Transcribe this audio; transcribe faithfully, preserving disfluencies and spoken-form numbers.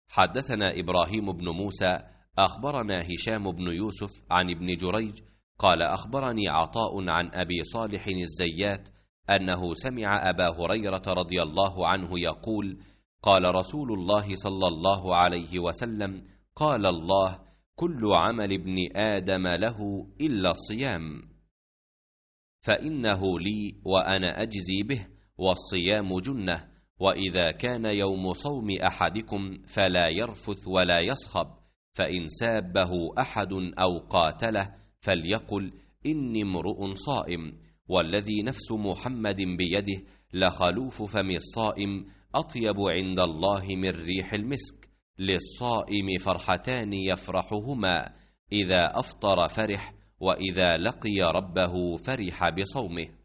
حدثنا إبراهيم بن موسى أخبرنا هشام بن يوسف عن ابن جريج قال أخبرني عطاء عن أبي صالح الزيات أنه سمع أبا هريرة رضي الله عنه يقول قال رسول الله صلى الله عليه وسلم قال الله كل عمل ابن آدم له إلا الصيام فإنه لي وأنا أجزي به والصيام جنة وإذا كان يوم صوم أحدكم فلا يرفث ولا يصخب فإن سابه أحد أو قاتله فليقل إني امرؤ صائم والذي نفس محمد بيده لخلوف فم الصائم أطيب عند الله من ريح المسك للصائم فرحتان يفرحهما إذا أفطر فرح وإذا لقي ربه فرح بصومه.